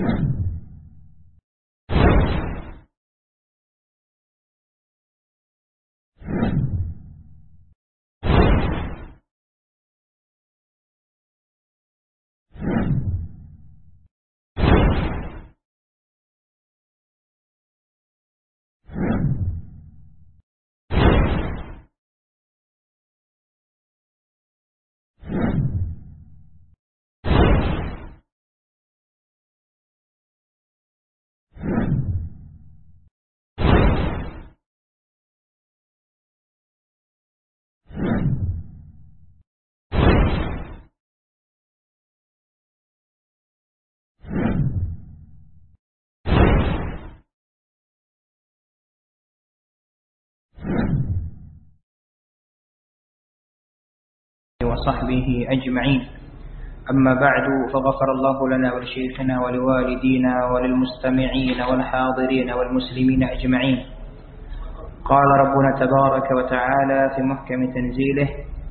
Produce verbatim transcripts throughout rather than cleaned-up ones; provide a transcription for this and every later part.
وصحبه أجمعين. أما بعد، فغفر الله لنا ولشيخنا ولوالدينا وللمستمعين والحاضرين والمسلمين أجمعين. قال ربنا تبارك وتعالى في محكم تنزيله: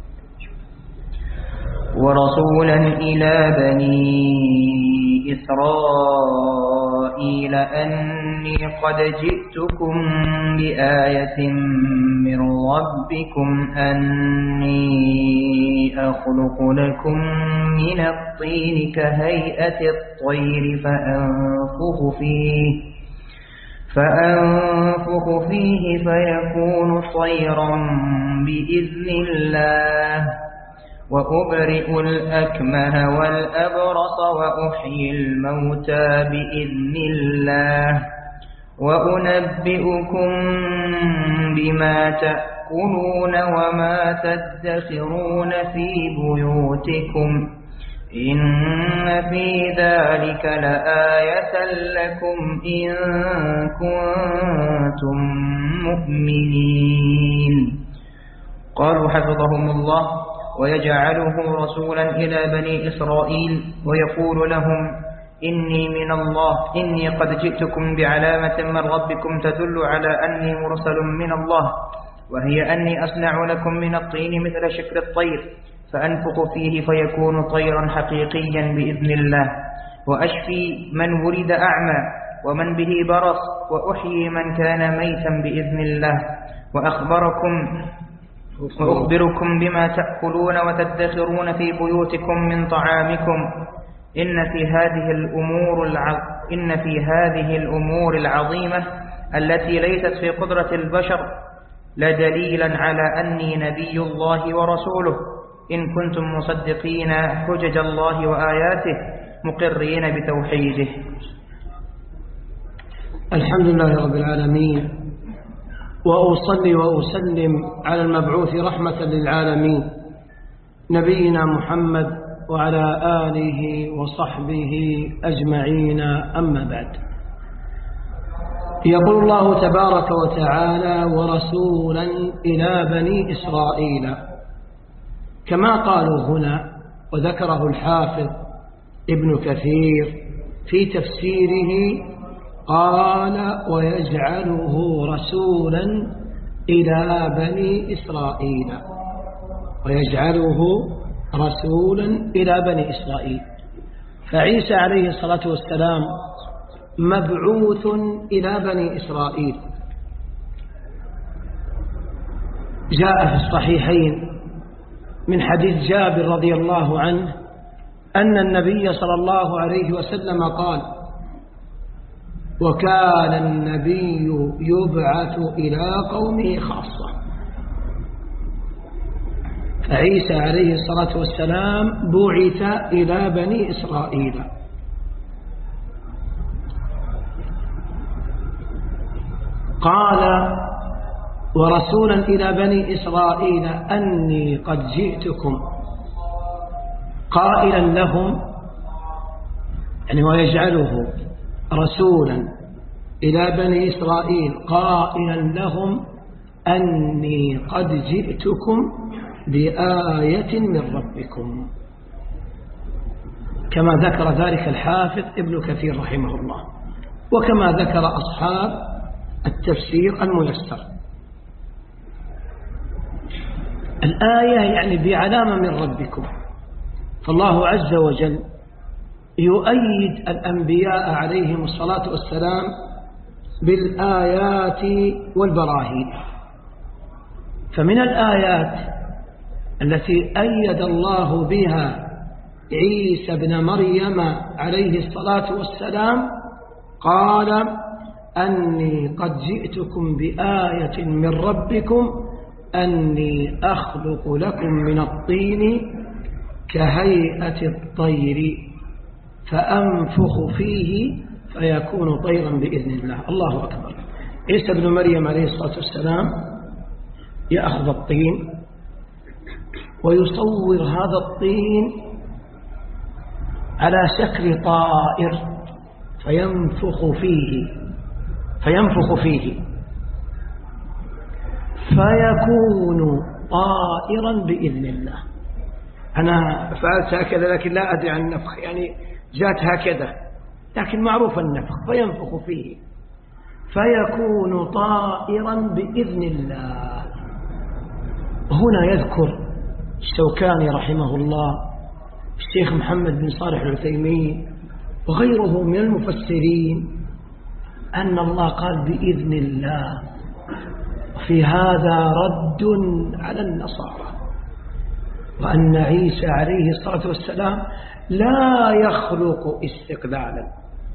ورسولا إلى بني إسرائيل أني قد جئتكم بآية من ربكم أني أخلق لكم من الطين كهيئة الطير فأنفخ فيه فأنفخ فيه فيكون طيرا بإذن الله، وأبرئ الأكمه والأبرص وأحيي الموتى بإذن الله، وأنبئكم بما تأكلون وما تدخرون في بيوتكم، إن في ذلك لآية لكم إن كنتم مؤمنين. قالوا حفظهم الله: ويجعله رسولا إلى بني إسرائيل ويقول لهم: إني من الله إني قد جئتكم بعلامة من ربكم تدل على أني مرسل من الله، وهي أني أصنع لكم من الطين مثل شكل الطير فأنفخ فيه فيكون طيرا حقيقيا بإذن الله، وأشفي من ولد أعمى ومن به برص، وأحيي من كان ميتا بإذن الله، وأخبركم وأخبركم بما تأكلون وتدخرون في بيوتكم من طعامكم، إن في هذه الأمور الع... إن في هذه الأمور العظيمة التي ليست في قدرة البشر لدليلا على أني نبي الله ورسوله، إن كنتم مصدقين حجج الله وآياته مقرين بتوحيده. الحمد لله رب العالمين، وأصلي وأسلم على المبعوث رحمة للعالمين نبينا محمد وعلى آله وصحبه أجمعين. أما بعد، يقول الله تبارك وتعالى: ورسولا إلى بني إسرائيل، كما قالوا هنا وذكره الحافظ ابن كثير في تفسيره، قال: ويجعله رسولا إلى بني إسرائيل، ويجعله رسولا إلى بني إسرائيل. فعيسى عليه الصلاة والسلام مبعوث إلى بني إسرائيل. جاء في الصحيحين من حديث جابر رضي الله عنه أن النبي صلى الله عليه وسلم قال: وكان النبي يبعث إلى قومه خاصة. فعيسى عليه الصلاة والسلام بعث إلى بني إسرائيل. قال: ورسولا إلى بني إسرائيل أني قد جئتكم، قائلا لهم، يعني ويجعله رسولا إلى بني إسرائيل قائلا لهم أني قد جئتكم بآية من ربكم، كما ذكر ذلك الحافظ ابن كثير رحمه الله، وكما ذكر أصحاب التفسير الميسر. الآية يعني بعلامة من ربكم. فالله عز وجل يؤيد الأنبياء عليهم الصلاة والسلام بالآيات والبراهين. فمن الآيات التي أيد الله بها عيسى بن مريم عليه الصلاة والسلام قال أني قد جئتكم بآية من ربكم أني أخلق لكم من الطين كهيئة الطير فأنفخ فيه فيكون طيرا بإذن الله. الله أكبر. عيسى بن مريم عليه الصلاة والسلام يأخذ الطين ويصور هذا الطين على شكل طائر فينفخ فيه فينفخ فيه فيكون طائرا بإذن الله. أنا فعلت هكذا لكن لا أدري عن النفخ، يعني جاءت هكذا لكن معروف النفخ. فينفخ فيه فيكون طائرا بإذن الله. هنا يذكر الشوكاني رحمه الله، الشيخ محمد بن صالح العثيمين وغيره من المفسرين أن الله قال بإذن الله، وفي هذا رد على النصارى، وأن عيسى عليه الصلاة والسلام لا يخلق استقلالا،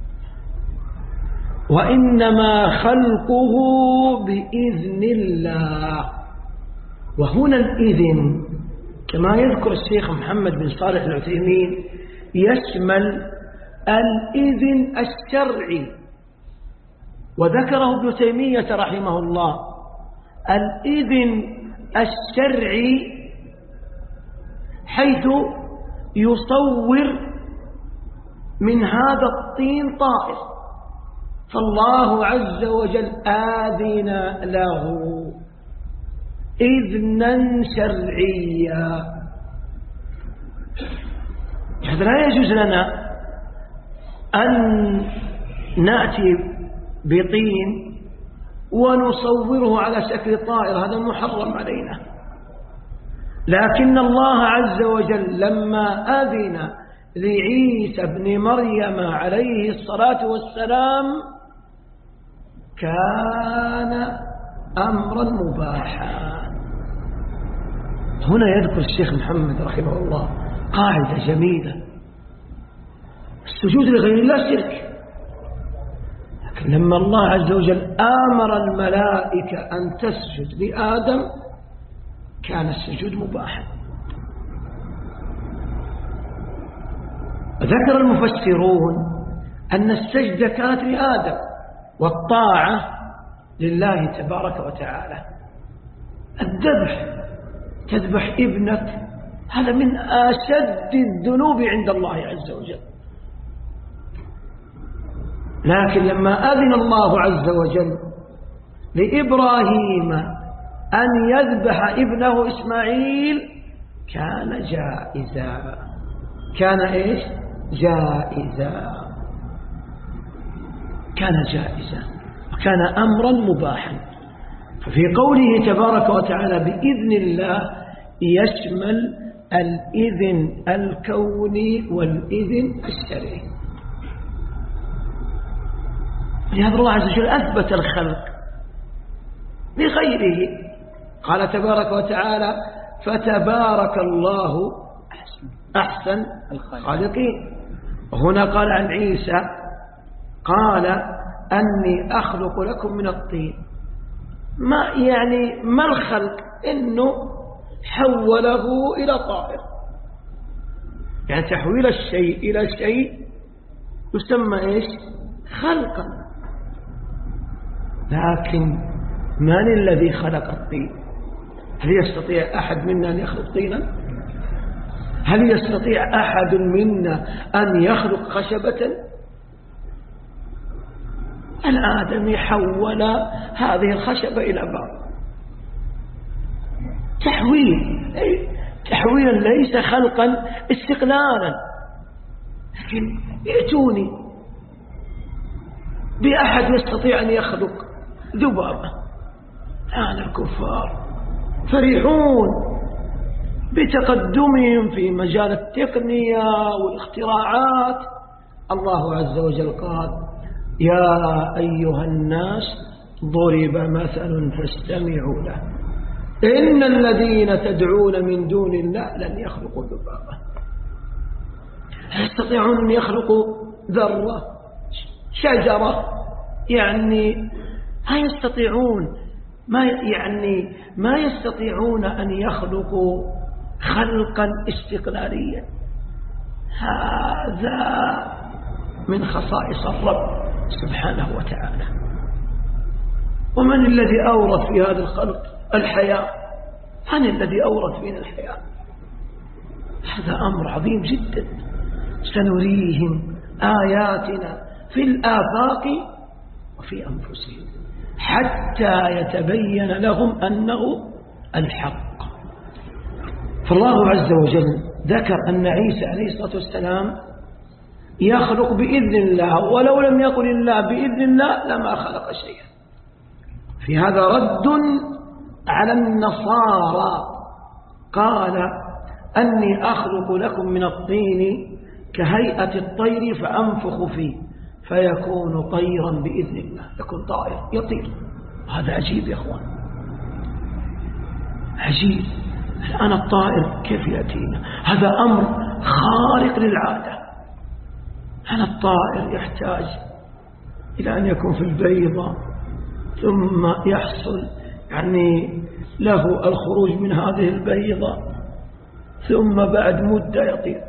وإنما خلقه بإذن الله. وهنا الإذن كما يذكر الشيخ محمد بن صالح العثيمين يشمل الإذن الشرعي، وذكره ابن تيمية رحمه الله. الإذن الشرعي حيث يصور من هذا الطين طائر، فالله عز وجل آذن له إذنا شرعيا. هذا لا يجوز لنا أن نأتي بطين ونصوره على شكل طائر، هذا محرم علينا. لكن الله عز وجل لما أذن لعيسى بن مريم عليه الصلاة والسلام كان أمرا مباحا. هنا يذكر الشيخ محمد رحمه الله قاعدة جميلة: السجود لغير الله شرك، لكن لما الله عز وجل آمر الملائكة أن تسجد لآدم كان السجود مباحا. ذكر المفسرون أن السجدة كانت لآدم والطاعة لله تبارك وتعالى. الذبح، تذبح ابنك، هذا من أشد الذنوب عند الله عز وجل. لكن لما أذن الله عز وجل لإبراهيم أن يذبح ابنه إسماعيل كان جائزا. كان إيش؟ جائزا. كان جائزا وكان أمرا مباحا. ففي قوله تبارك وتعالى بإذن الله يشمل الإذن الكوني والإذن الشرعي. لهذا الله عز وجل أثبت الخلق لغيره، قال تبارك وتعالى فتبارك الله أحسن الخالقين. وهنا قال عن عيسى قال أني أخلق لكم من الطين. ما يعني ما الخلق؟ إنه حوله إلى طائر، يعني تحويل الشيء إلى شيء يسمى إيش؟ خلقا. لكن من الذي خلق الطين؟ هل يستطيع أحد منا أن يخلق طينا؟ هل يستطيع أحد منا أن يخلق خشبة؟ الآدمي حول هذه الخشبة إلى بعض تحويل، تحويلا ليس خلقا استقلالا. لكن ائتوني بأحد يستطيع أن يخلق ذبابة. الآن الكفار فرحون بتقدمهم في مجال التقنية والاختراعات، الله عز وجل قال يا أيها الناس ضرب مثل فاستمعوا له إن الذين تدعون من دون الله لن يخلقوا ذبابا يستطيعون أن يخلقوا ذرة شجرة يعني ما يستطيعون ما يعني ما يستطيعون أن يخلقوا خلقا استقلاليا. هذا من خصائص الرب سبحانه وتعالى. ومن الذي أورث في هذا الخلق الحياة؟ من الذي أورث فينا الحياة؟ هذا أمر عظيم جدا. سنريهم آياتنا في الآفاق وفي أنفسهم حتى يتبين لهم أنه الحق. فالله عز وجل ذكر أن عيسى عليه الصلاة والسلام يخلق بإذن الله، ولو لم يقل الله بإذن الله لما خلق شيئا. في هذا رد على النصارى، قال أني أخلق لكم من الطين كهيئة الطير فأنفخ فيه فيكون طيرا بإذن الله، يكون طائر يطير. هذا عجيب يا أخوان، عجيب. الآن الطائر كيف يأتينا؟ هذا أمر خارق للعادة. الآن الطائر يحتاج إلى أن يكون في البيضة ثم يحصل يعني له الخروج من هذه البيضة ثم بعد مدة يطير.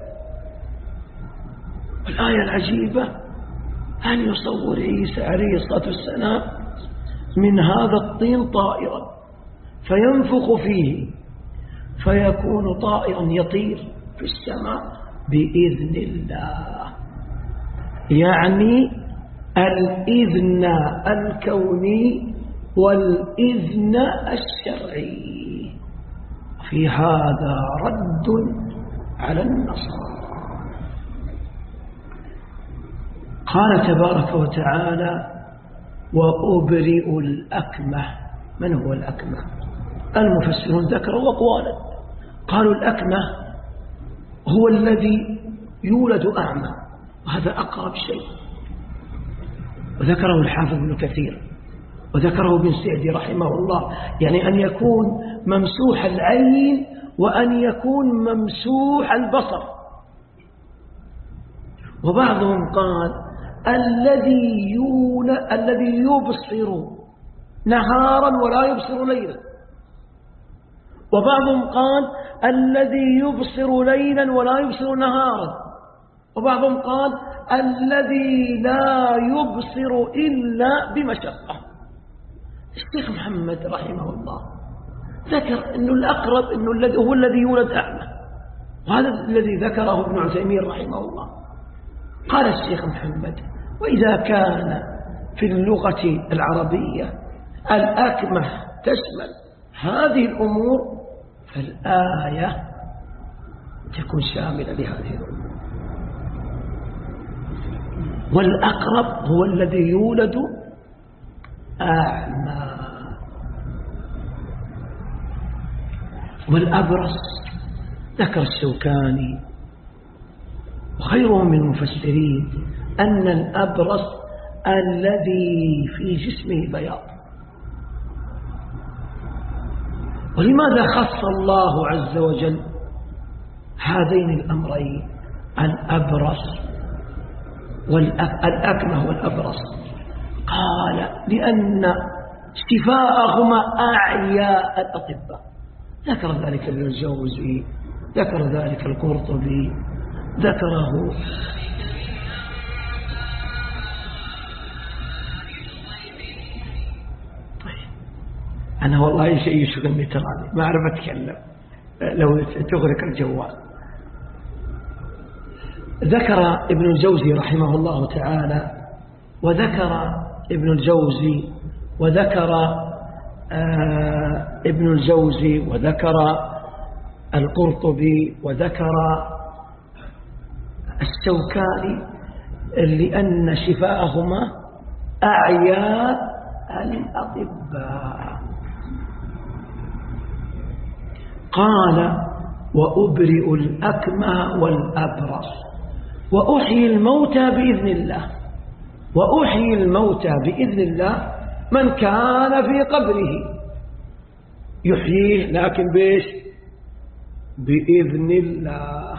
الآية العجيبة أن يصور عيسى عليه الصلاة والسلام من هذا الطين طائرا فينفخ فيه فيكون طائرا يطير في السماء بإذن الله، يعني الإذن الكوني والإذن الشرعي. في هذا رد على النصارى. قال تبارك وتعالى وأبرئ الأكمه. من هو الأكمه؟ المفسرون ذكروا أقوالا، قالوا الأكمه هو الذي يولد أعمى، وهذا أقرب شيء، وذكره الحافظ ابن كثير وذكره ابن سعدي رحمه الله، يعني أن يكون ممسوح العين وأن يكون ممسوح البصر. وبعضهم قال الذي يولد الذي يبصر نهارا ولا يبصر ليلا، وبعضهم قال الذي يبصر ليلا ولا يبصر نهارا، وبعضهم قال الذي لا يبصر إلا بمشقة. الشيخ محمد رحمه الله ذكر أنه الأقرب أنه الذي هو الذي يولد أعمى، وهذا الذي ذكره ابن عثيمين رحمه الله. قال الشيخ محمد وإذا كان في اللغة العربية الأكمه تشمل هذه الأمور فالآية تكون شاملة لهذه الأمور. والأقرب هو الذي يولد أعمى. والأبرص ذكر الشوكاني وخيرهم من المفسرين أن الأبرص الذي في جسمه بياض. ولماذا خص الله عز وجل هذين الأمرين الأبرص والأكمه والأبرص؟ قال لأن شفاءهما أعياء الأطباء. ذكر ذلك ابن الجوزي، ذكر ذلك القرطبي، ذكره أنا والله شيء يشغلني تراني ما أعرف أتكلم لو تغرق الجوال. ذكر ابن الجوزي رحمه الله تعالى وذكر ابن الجوزي وذكر آه ابن الجوزي وذكر القرطبي وذكر الشوكاني لأن شفاءهما أعياء الأطباء. قال وأبرئ الأكمه والأبرص. وأحيي الموتى بإذن الله، وأحيي الموتى بإذن الله. من كان في قبره يحييه، لكن بإيش؟ بإذن الله.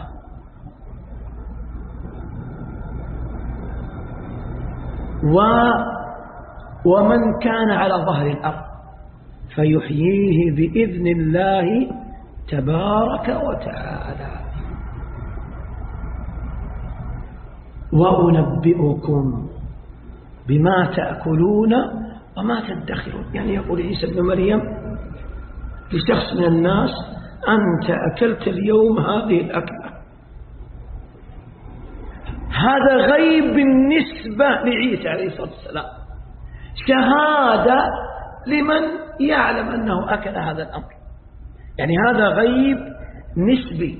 و ومن كان على ظهر الأرض فيحييه بإذن الله تبارك وتعالى. وأنبئكم بما تأكلون وما تدخرون. يعني يقول عيسى ابن مريم لشخص من الناس: أنت أكلت اليوم هذه الأكلة. هذا غيب بالنسبة لعيسى عليه الصلاة والسلام، شهادة لمن يعلم أنه أكل هذا الأمر. يعني هذا غيب نسبي.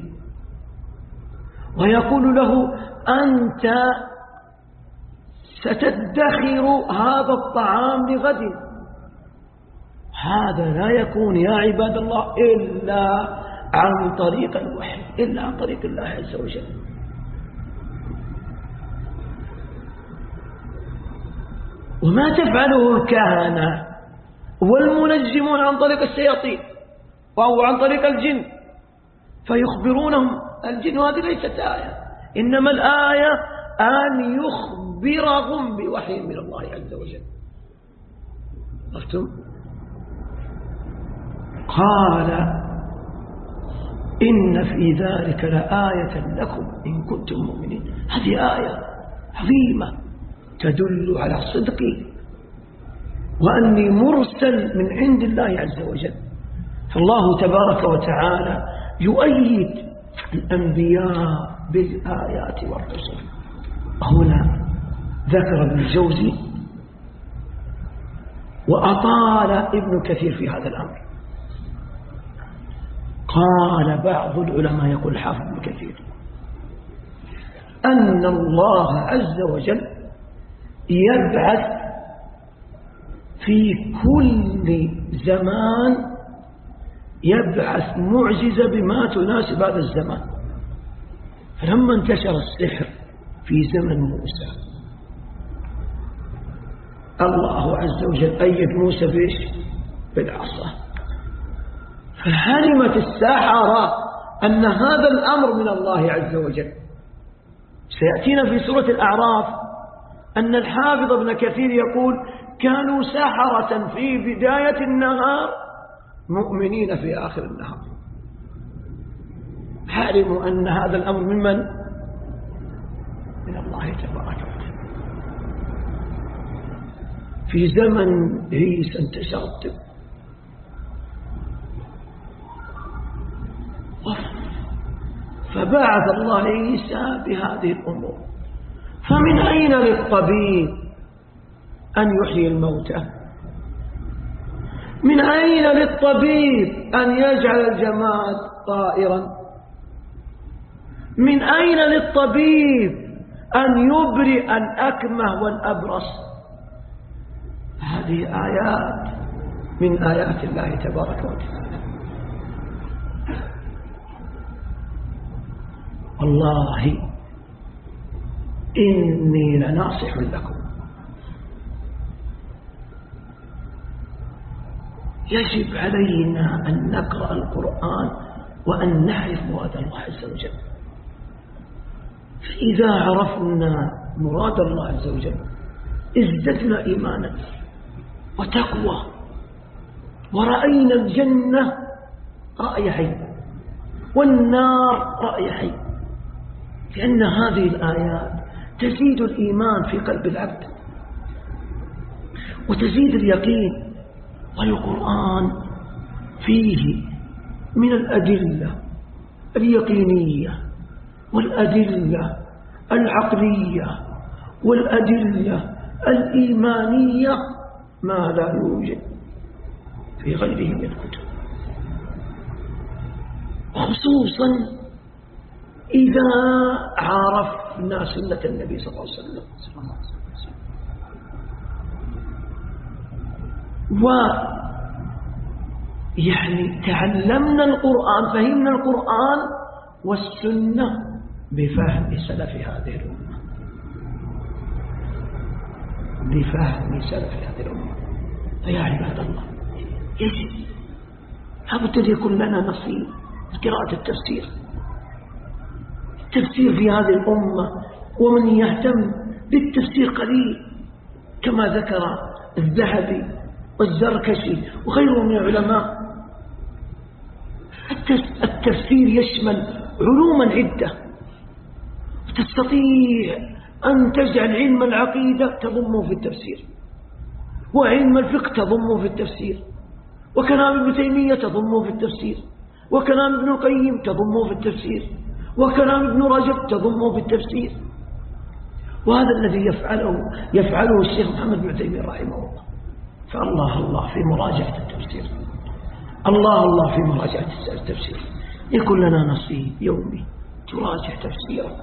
ويقول له: أنت ستدخر هذا الطعام لغد. هذا لا يكون يا عباد الله إلا عن طريق الوحي، إلا عن طريق الله عز وجل. وما تفعله الكهنة والمنجمون عن طريق الشياطين أو عن طريق الجن فيخبرونهم الجن، هذه ليست آية، إنما الآية أن يخبرهم بوحي من الله عز وجل. عرفتم؟ قال: إن في ذلك لآية لكم إن كنتم مؤمنين. هذه آية عظيمة تدل على صدقي وأني مرسل من عند الله عز وجل. فالله تبارك وتعالى يؤيد الأنبياء بالآيات والرسل. هنا ذكر ابن الجوزي وأطال ابن كثير في هذا الأمر. قال بعض العلماء، يقول الحافظ ابن كثير، أن الله عز وجل يبعث في كل زمان، يبعث معجزة بما تناسب هذا الزمان. فلما انتشر السحر في زمن موسى، الله عز وجل أيد موسى بإيش؟ بالعصا. فعلمت الساحرة أن هذا الأمر من الله عز وجل. سيأتينا في سورة الأعراف أن الحافظ ابن كثير يقول: كانوا سحرة في بداية النهار مؤمنين في آخر النهار. علموا أن هذا الأمر ممن؟ من الله تبارك وتعالى. في زمن عيسى انتشر الطب، فبعث الله عيسى بهذه الأمور. فمن أين للطبيب أن يحيي الموتى؟ من أين للطبيب أن يجعل الجماد طائرا؟ من أين للطبيب أن يبرئ الأكمه والأبرص؟ هذه آيات من آيات الله تبارك وتعالى. والله إني لناصح لكم. يجب علينا أن نقرأ القرآن وأن نعرف مراد الله عز وجل. فإذا عرفنا مراد الله عز وجل ازددنا إيمانا وتقوى، ورأينا الجنة رأي عين والنار رأي عين، لأن هذه الآيات تزيد الإيمان في قلب العبد وتزيد اليقين. والقرآن فيه من الأدلة اليقينية والأدلة العقلية والأدلة الإيمانية ما لا يوجد في غيره من الكتب، خصوصا إذا عرفنا سنة النبي صلى الله عليه وسلم. ويعني تعلمنا القرآن، فهمنا القرآن والسنة بفهم سلف هذه الأمة، بفهم سلف هذه الأمة. فيا عباد الله يجب لابد أن يكون لنا نصيب في قراءة التفسير. التفسير في هذه الأمة ومن يهتم بالتفسير قليل، كما ذكر الذهبي والزركشي وغيرهم من العلماء. التفسير يشمل علوما عدة، تستطيع أن تجعل علم العقيدة تضمه في التفسير، وعلم الفقه تضمه في التفسير، وكلام ابن تيمية تضمه في التفسير، وكلام ابن القيم تضمه في التفسير، وكلام ابن رجب تضمه في التفسير. وهذا الذي يفعله يفعله الشيخ محمد بن تيمية رحمه الله. فالله الله في مراجعة التفسير، الله الله في مراجعة التفسير. يكون لنا نصيب يومي تراجع تفسيره،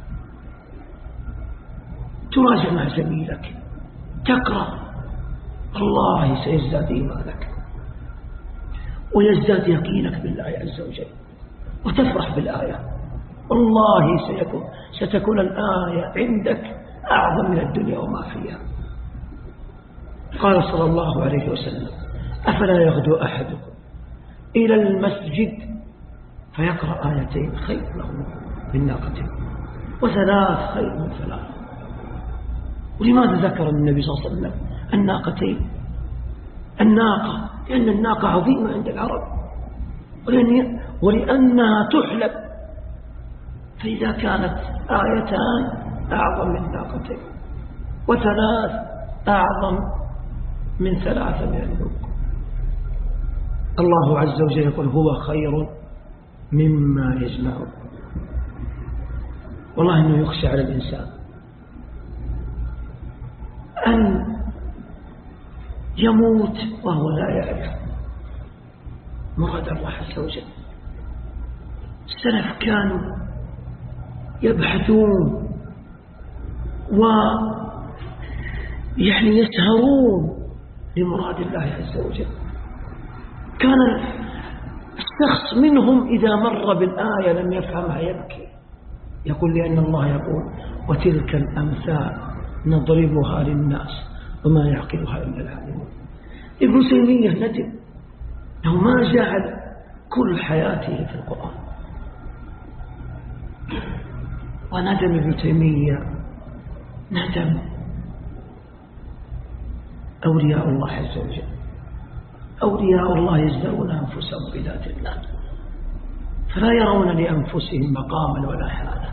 تراجع مع زميلك، تقرأ، الله سيزداد إيمانك ويزداد يقينك بالله عز وجل، وتفرح بالآية. والله سيكون ستكون الآية عندك أعظم من الدنيا وما فيها. قال صلى الله عليه وسلم: أفلا يغدو أحدكم إلى المسجد فيقرأ آيتين خير له من ناقة، وثلاث خير من ثلاث. ولماذا ذكر النبي صلى الله عليه وسلم الناقتين؟ الناقة لأن الناقة عظيمة عند العرب، ولأنها تحلب، فإذا كانت آيتان أعظم من ناقتين وثلاث أعظم من ثلاثة من النوق. الله عز وجل يقول: هو خير مما يجمعون. والله إنه يخشى على الإنسان أن يموت وهو لا يعرف مراد الله عز وجل. السلف كانوا يبحثون ويعني يسهرون لمراد الله عز وجل. كان الشخص منهم إذا مر بالآية لم يفهمها يبكي، يقول لأن الله يقول: وتلك الأمثال نضربها للناس وما يعقلها إلا العالمون. ابن تيمية ندم أنه ما جعل كل حياته في القرآن، وندم ابن تيمية ندم أولياء الله عز وجل. أولياء الله يزدرون أنفسهم بذات الله، فلا يرون لأنفسهم مقاما ولا حالا.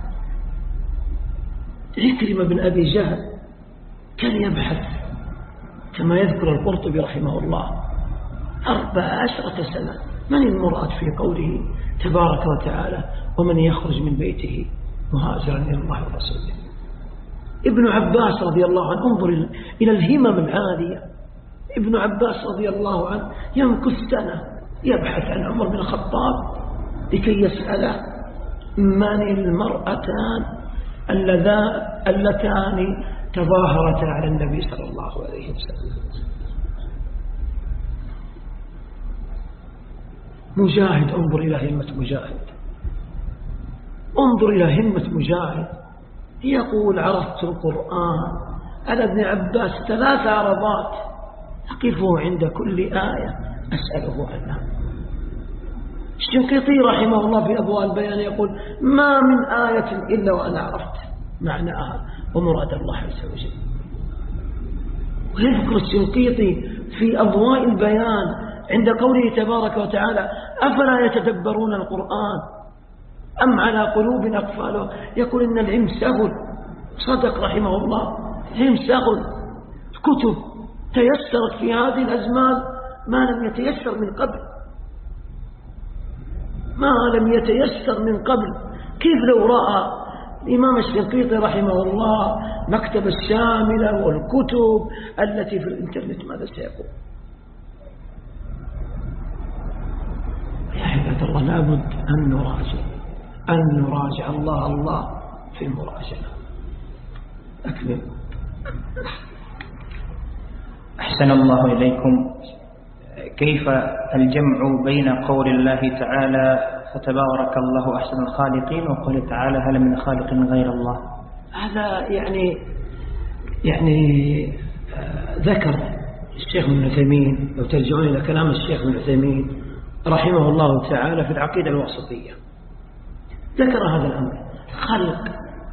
عكرمة بن أبي جهل كان يبحث كما يذكر القرطبي رحمه الله أربع عشرة سنة من المراد في قوله تبارك وتعالى: ومن يخرج من بيته مهاجرا إلى الله ورسوله. ابن عباس رضي الله عنه، انظر إلى الهمم العالية. ابن عباس رضي الله عنه يمكث سنة يبحث عن عمر بن الخطاب لكي يسأله: من المرأتان اللتان تظاهرتا على النبي صلى الله عليه وسلم؟ مجاهد، انظر إلى همة مجاهد، انظر إلى همة مجاهد. يقول: عرفت القرآن على ابن عباس ثلاث عرضات، أقفه عند كل آية أسأله عنها. الشنقيطي رحمه الله في أضواء البيان يقول: ما من آية إلا وأنا عرفت معناها ومراد الله عز وجل. ويذكر الشنقيطي في أضواء البيان عند قوله تبارك وتعالى: أفلا يتدبرون القرآن أم على قلوب أقفالها؟ يقول: إن العلم سهل. صدق رحمه الله، العلم سهل. الكتب تيسرت في هذه الأزمان ما لم يتيسر من قبل، ما لم يتيسر من قبل. كيف لو رأى الإمام الشنقيطي رحمه الله مكتب الشاملة والكتب التي في الإنترنت ماذا سيقول؟ يا عباد الله، لابد أن نراجع أن نراجع الله الله في المراجعة. أكمل. أحسن الله إليكم. كيف الجمع بين قول الله تعالى فتبارك الله أحسن الخالقين، وقال تعالى هل من خالق غير الله. هذا يعني يعني ذكر الشيخ ابن عثيمين، لو ترجعون إلى كلام الشيخ ابن عثيمين رحمه الله تعالى في العقيدة الواسطية، ذكر هذا الأمر، خلق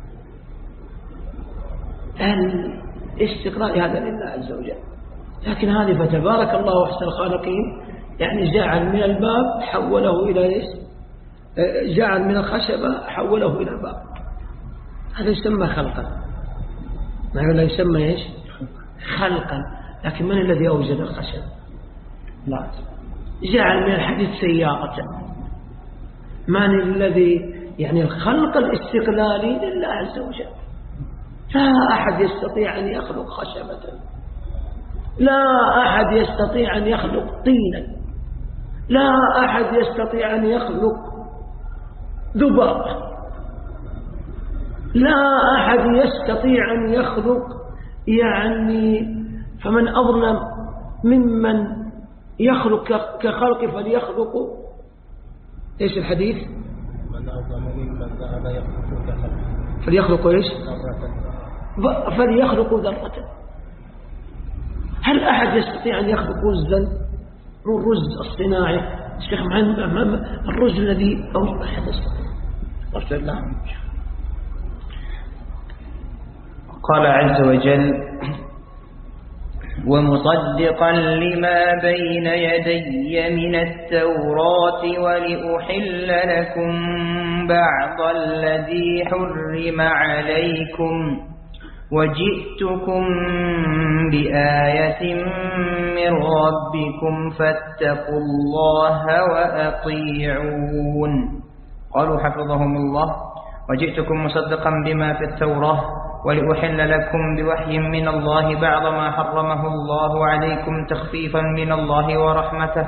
الاستقرار هذا لله عز وجل. لكن هذه فتبارك الله أحسن الخالقين يعني جعل من الباب حوله إلى إيش؟ جعل من الخشبة حوله إلى الباب، هذا يسمى خلقا، ما لا يسمى إيش؟ خلقا. لكن من الذي أوجد الخشب؟ لا. جعل من الحديد سيارة، من الذي يعني الخلق الاستقلالي لله عز وجل. لا أحد يستطيع أن يخلق خشبة، لا أحد يستطيع أن يخلق طينا، لا أحد يستطيع أن يخلق ذبابا، لا أحد يستطيع أن يخلق يعني، فمن أظلم ممن يخلق كخلق فليخلق إيش الحديث؟ من أظلم ممن ذهب يخلق كخلق فليخلق إيش؟ فليخلق ذرة. هل أحد يستطيع أن يخلق رزا من الرز الصناعي؟ الشيخ محمد الرز الذي أو أحد يستطيع؟ رسول الله. قال عز وجل ومصدقا لما بين يدي من التوراة ولأحل لكم بعض الذي حرم عليكم وجئتكم بآية من ربكم فاتقوا الله وأطيعون. قالوا حفظهم الله وجئتكم مصدقا بما في التوراة ولأحل لكم بوحي من الله بعض ما حرمه الله عليكم تخفيفا من الله ورحمته،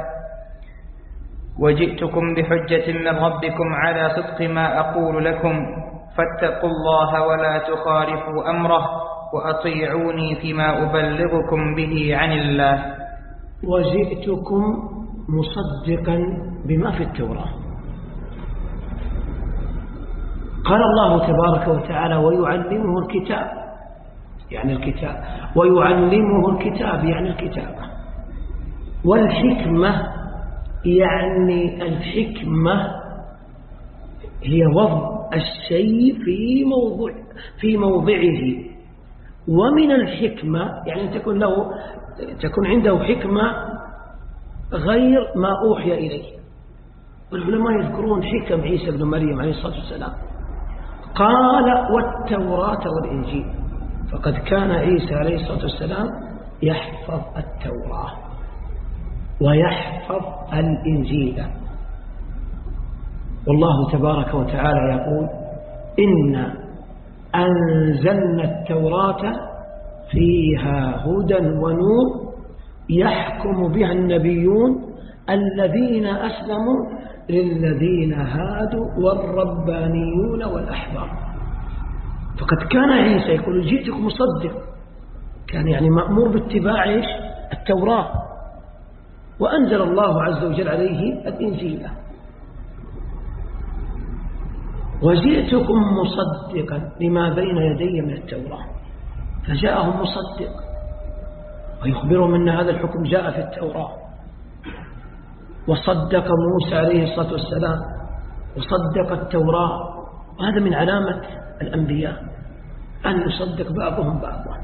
وجئتكم بحجة من ربكم على صدق ما أقول لكم فاتقوا الله ولا تخالفوا أمره وأطيعوني فيما أبلغكم به عن الله. وجئتكم مصدقا بما في التوراة. قال الله تبارك وتعالى ويعلمه الكتاب يعني الكتاب ويعلمه الكتاب يعني الكتابة، والحكمة يعني الحكمة هي وضع الشيء في موضع في موضعه، ومن الحكمة يعني أن تكون له تكون عنده حكمة غير ما أوحي إليه. والعلماء يذكرون حكم عيسى بن مريم عليه الصلاة والسلام، قال والتوراة والإنجيل، فقد كان عيسى عليه الصلاة والسلام يحفظ التوراة ويحفظ الإنجيل. والله تبارك وتعالى يقول إن أنزلنا التوراة فيها هدى ونور يحكم بها النبيون الذين أسلموا للذين هادوا والربانيون والأحبار. فقد كان عيسى يقول جئتكم مصدق، كان يعني مأمور باتباع التوراة، وأنزل الله عز وجل عليه الإنجيل. وجئتكم مصدقا لما بين يدي من التوراة، فجاءهم مصدق ويخبرهم أن هذا الحكم جاء في التوراة. وصدق موسى عليه الصلاة والسلام وصدق التوراة، وهذا من علامة الأنبياء أن يصدق بعضهم بعضا.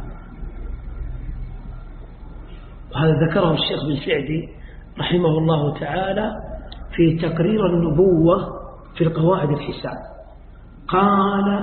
وهذا ذكره الشيخ بن سعدي رحمه الله تعالى في تقرير النبوة في القواعد الحساب، قال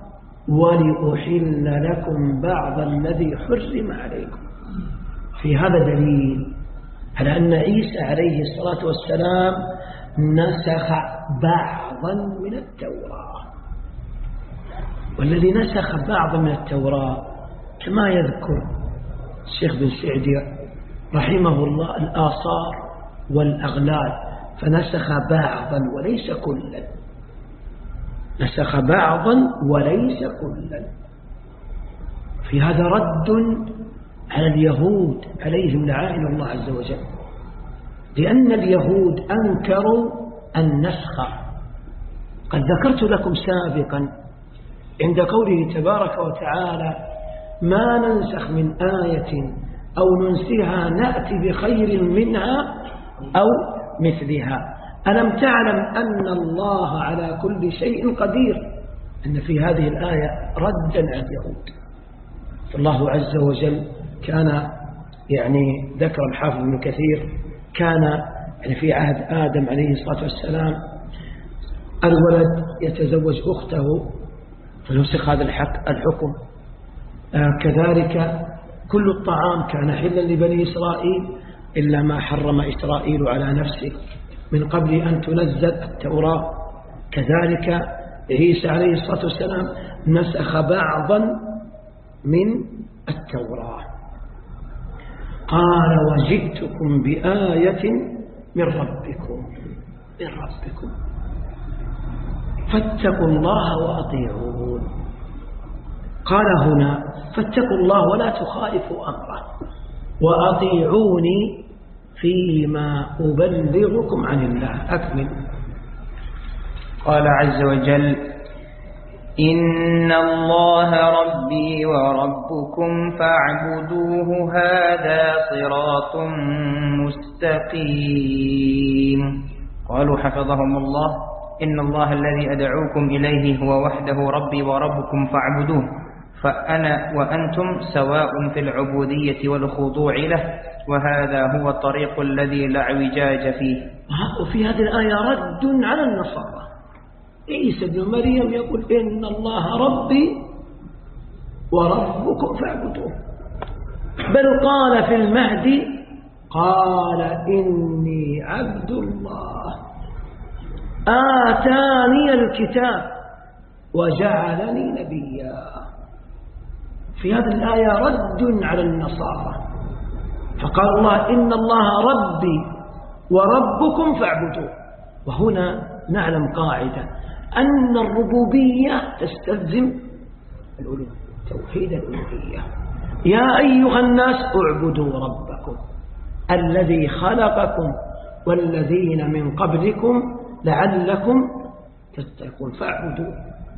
ولأحل لكم بعض الذي حرم عليكم. في هذا دليل على أن عيسى عليه الصلاة والسلام نسخ بعضا من التوراة، والذي نسخ بعضا من التوراة كما يذكر الشيخ بن سعدي رحمه الله الآثار والأغلال، فنسخ بعضا وليس كلا، نسخ بعضا وليس كلا. في هذا رد على اليهود عليهم لعائن الله عز وجل، لأن اليهود أنكروا النسخ قد ذكرت لكم سابقا عند قوله تبارك وتعالى ما ننسخ من آية أو ننسها نأتي بخير منها أو مثلها. ألم تعلم أن الله على كل شيء قدير؟ أن في هذه الآية ردا على اليهود. فالله عز وجل كان يعني ذكر الحافظ ابن كثير كان يعني في عهد آدم عليه الصلاة والسلام الولد يتزوج أخته فينسخ هذا الحكم. آه كذلك كل الطعام كان حلا لبني إسرائيل إلا ما حرم إسرائيل على نفسه من قبل أن تنزل التوراة. كذلك عيسى عليه الصلاة والسلام نسخ بعضا من التوراة. قال وجئتكم بآية من ربكم من ربكم فاتقوا الله وأطيعون. قال هنا فاتقوا الله ولا تخالفوا أمره وأطيعوني فيما أبلغكم عن الله. أكمل. قال عز وجل إن الله ربي وربكم فاعبدوه هذا صراط مستقيم. قالوا حفظهم الله إن الله الذي أدعوكم إليه هو وحده ربي وربكم فاعبدوه فأنا وأنتم سواء في العبودية والخضوع له وهذا هو الطريق الذي لا اعوجاج فيه. وفي هذه الآية رد على النصارى. عيسى بن مريم يقول إن الله ربي وربكم فاعبدوه، بل قال في المهدي قال إني عبد الله آتاني الكتاب وجعلني نبيا. في هذه الآية رد على النصارى فقال الله إن الله ربي وربكم فاعبدوه. وهنا نعلم قاعدة أن الربوبية تستلزم توحيد الألوهية. يا أيها الناس اعبدوا ربكم الذي خلقكم والذين من قبلكم لعلكم تتقون فاعبدوا.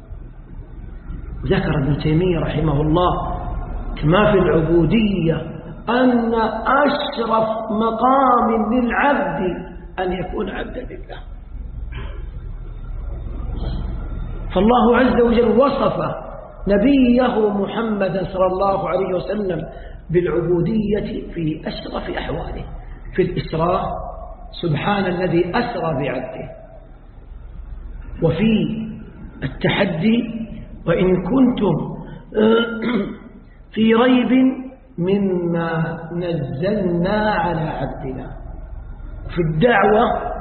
ذكر ابن تيمية رحمه الله كما في العبودية أن أشرف مقام للعبد أن يكون عبدا لله. فالله عز وجل وصف نبيه محمد صلى الله عليه وسلم بالعبودية في أشرف أحواله. في الإسراء سبحان الذي أسرى بعبده، وفي التحدي وإن كنتم في ريب مما نزلنا على عبدنا، في الدعوة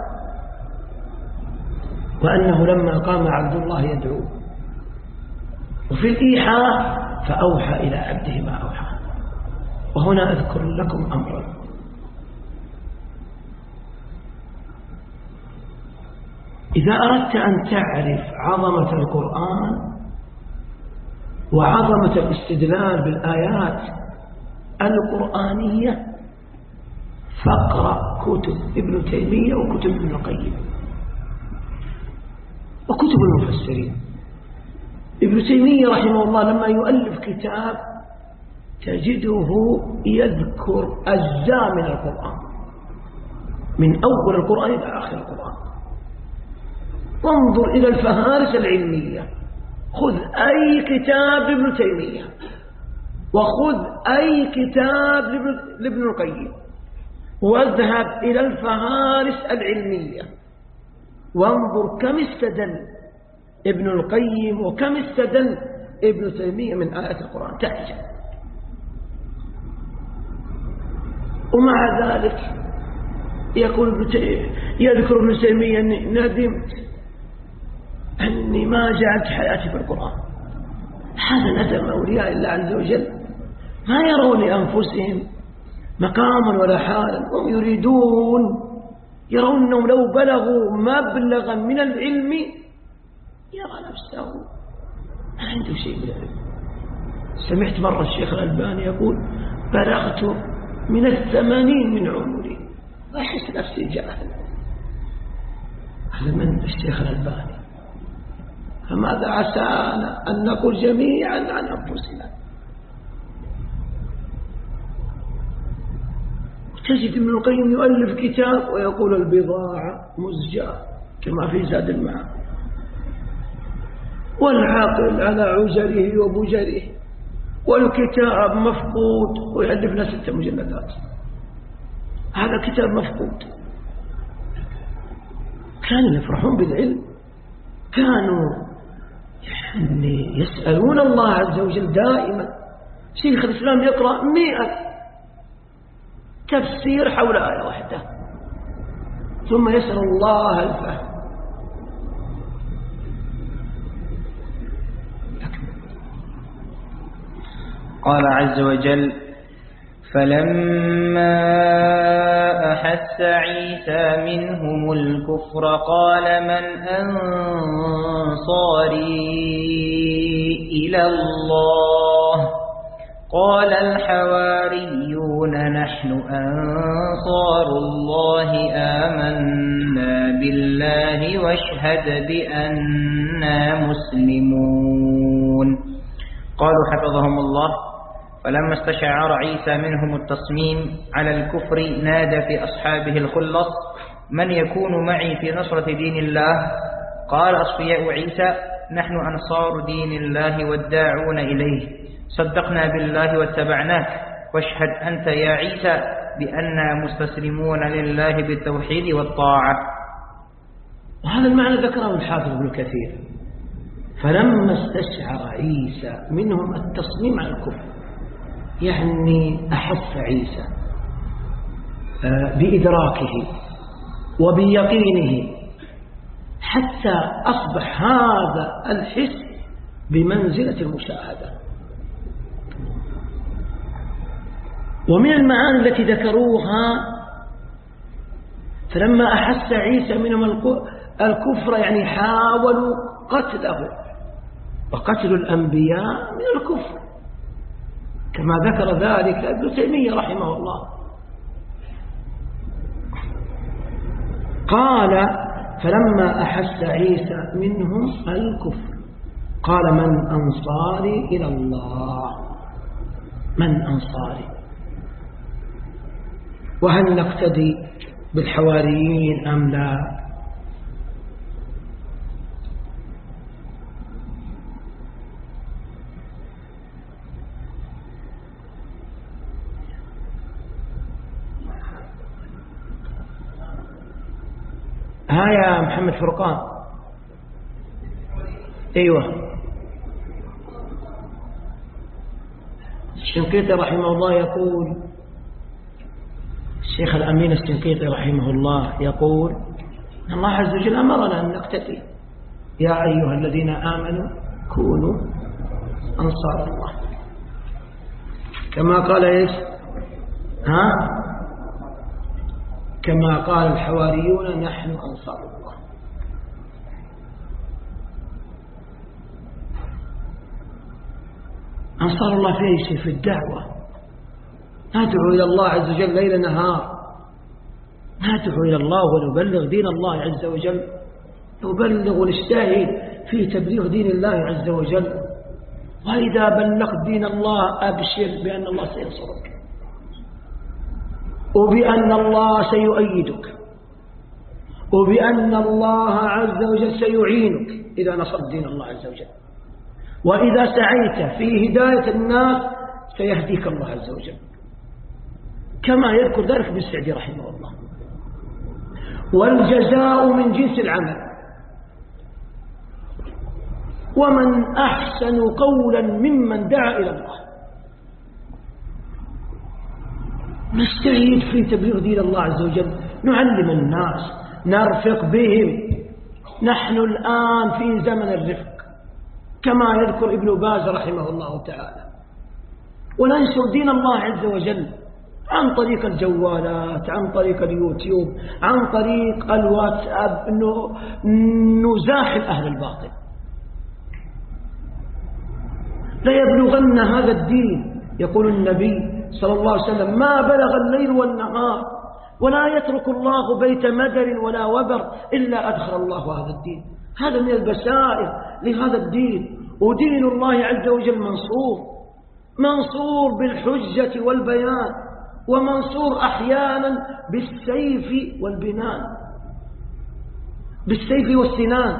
وأنه لما قام عبد الله يدعو، وفي الإيحاء فأوحى إلى عبده ما أوحى. وهنا أذكر لكم أمرا. إذا أردت أن تعرف عظمة القرآن وعظمة الاستدلال بالآيات القرآنية فاقرأ كتب ابن تيمية وكتب ابن القيم وكتب المفسرين. ابن تيمية رحمه الله لما يؤلف كتاب تجده يذكر أجزاء من القرآن من أول القرآن إلى آخر القرآن. وانظر إلى الفهارس العلمية، خذ أي كتاب لابن تيمية وخذ أي كتاب لابن القيم واذهب إلى الفهارس العلمية وانظر كم استدل ابن القيم وكم استدل ابن تيمية من آيات القرآن تعجب. ومع ذلك يقول ابن تيمية يذكر ابن تيمية أني ندمت أني ما جعلت حياتي في القرآن. هذا ندم أولياء الله عز وجل ما يرون لأنفسهم مقاما ولا حالا، هم يريدون يرون أنهم لو بلغوا مبلغا من العلم يرى نفسه ما عنده شيء من العلم. سمعت مرة الشيخ الألباني يقول بلغت من الثمانين من عمري وأحس نفسي جاهل. هذا من الشيخ الألباني فماذا عسانا أن نقول جميعا عن أنفسنا. تجد ابن القيم يؤلف كتاب ويقول البضاعة مزجاة كما في زاد المعاد، والعاقل على عجره وبجره، والكتاب مفقود ويألفنا ست مجلدات. هذا كتاب مفقود. كانوا يفرحون بالعلم، كانوا يعني يسألون الله عز وجل دائما. شيخ الإسلام يقرأ مئة تفسير حول آية واحدة ثم يسأل الله الفهم. قال عز وجل: فلما أحس عيسى منهم الكفر قال من أنصاري إلى الله قال الحواريون نحن أنصار الله آمنا بالله واشهد بأننا مسلمون. قالوا حفظهم الله: فلما استشعر عيسى منهم التصميم على الكفر نادى في أصحابه الخلص: من يكون معي في نصرة دين الله؟ قال أصفياء عيسى: نحن أنصار دين الله والداعون إليه، صدقنا بالله واتبعناك، واشهد أنت يا عيسى بأننا مستسلمون لله بالتوحيد والطاعة. وهذا المعنى ذكره الحافظ ابن كثير: فلما استشعر عيسى منهم التصميم على الكفر، يعني أحس عيسى بإدراكه وبيقينه حتى أصبح هذا الحس بمنزلة المشاهدة. ومن المعاني التي ذكروها: فلما أحس عيسى منهم الكفر يعني حاولوا قتله، وقتل الأنبياء من الكفر كما ذكر ذلك ابن تيمية رحمه الله. قال: فلما أحس عيسى منهم الكفر قال من أنصاري إلى الله؟ من أنصاري؟ وهل نقتدي بالحواريين أم لا؟ ها يا محمد فرقان. أيوة، الشنقيطي رحمه الله يقول، الشيخ الأمين الشنقيطي رحمه الله يقول إن الله عز وجل أمرنا أن نقتدي: يا أيها الذين آمنوا كونوا أنصار الله، كما قال إيش؟ ها؟ كما قال الحواريون نحن أنصار الله. أنصار الله في أي شيء؟ في الدعوة، ندعو إلى الله عز وجل ليل نهار، ندعو إلى الله ونبلغ دين الله عز وجل، نبلغ ونجتهد في تبليغ دين الله عز وجل. وإذا بلغت دين الله أبشر بأن الله سينصرك وبأن الله سيؤيدك وبأن الله عز وجل سيعينك إذا نصرت دين الله عز وجل. وإذا سعيت في هداية الناس سيهديك الله عز وجل، كما يذكر ذلك ابن السعدي رحمه الله. والجزاء من جنس العمل، ومن أحسن قولا ممن دعا إلى الله. نجتهد في تبليغ دين الله عز وجل، نعلم الناس، نرفق بهم. نحن الآن في زمن الرفق كما يذكر ابن باز رحمه الله تعالى، وننشر دين الله عز وجل عن طريق الجوالات، عن طريق اليوتيوب، عن طريق الواتساب، نزاحم أهل الباطل. لا يبلغن هذا الدين، يقول النبي صلى الله عليه وسلم: ما بلغ الليل والنهار ولا يترك الله بيت مدر ولا وبر إلا أدخل الله هذا الدين. هذا من البشائر لهذا الدين. ودين الله عز وجل منصور، منصور بالحجة والبيان، ومنصور أحيانا بالسيف والبنان، بالسيف والسنان.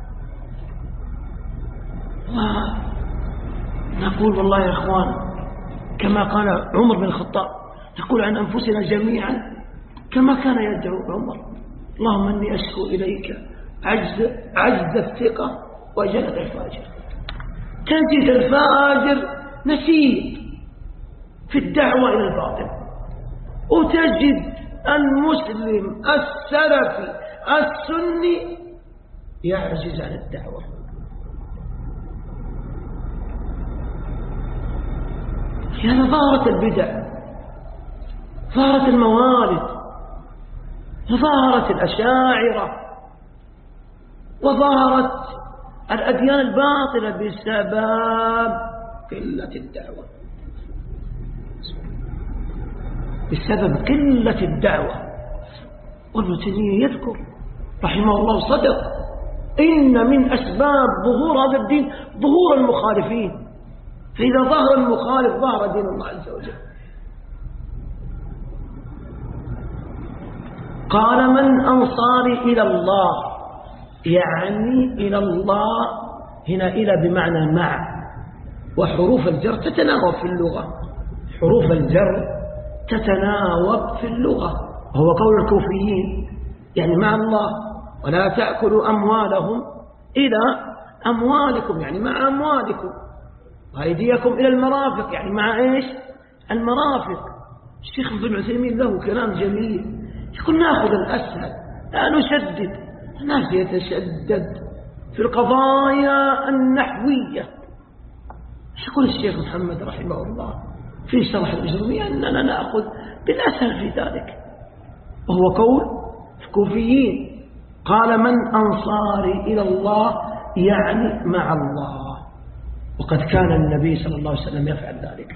نقول والله يا إخوان كما قال عمر بن الخطاب، نقول عن أنفسنا جميعا كما كان يدعو عمر: اللهم إني أشكو إليك عجز, عجز الثقة وجلد الفاجر. تجد الفاجر نسيب في الدعوة إلى الباطل، وتجد المسلم السلفي السني يعجز عن الدعوة. لأن ظهرت البدع، ظهرت الموالد، وظهرت الأشاعرة، وظهرت الأديان الباطلة بسبب قلة الدعوة، بسبب قلة الدعوة. وابن تيمية يذكر رحمه الله صدق: إن من أسباب ظهور هذا الدين ظهور المخالفين، فإذا ظهر المخالف ظهر دين الله عز وجل. قال: من أنصاري إلى الله، يعني إلى الله هنا إلى بمعنى مع، وحروف الجر تتناوب في اللغة، حروف الجر تتناوب في اللغة، وهو قول الكوفيين يعني مع الله. ولا تأكلوا أموالهم إلى أموالكم، يعني مع أموالكم. وأيديكم إلى المرافق، يعني مع إيش؟ المرافق. الشيخ ابن عثيمين له كلام جميل، يقول: نأخذ الأسهل لا نشدد. الناس يتشدد في القضايا النحوية. يقول الشيخ محمد رحمه الله في شرح الأجرمية أننا نأخذ بالأسهل في ذلك، وهو قول الكوفيين. قال: من أنصاري إلى الله، يعني مع الله. وقد كان النبي صلى الله عليه وسلم يفعل ذلك.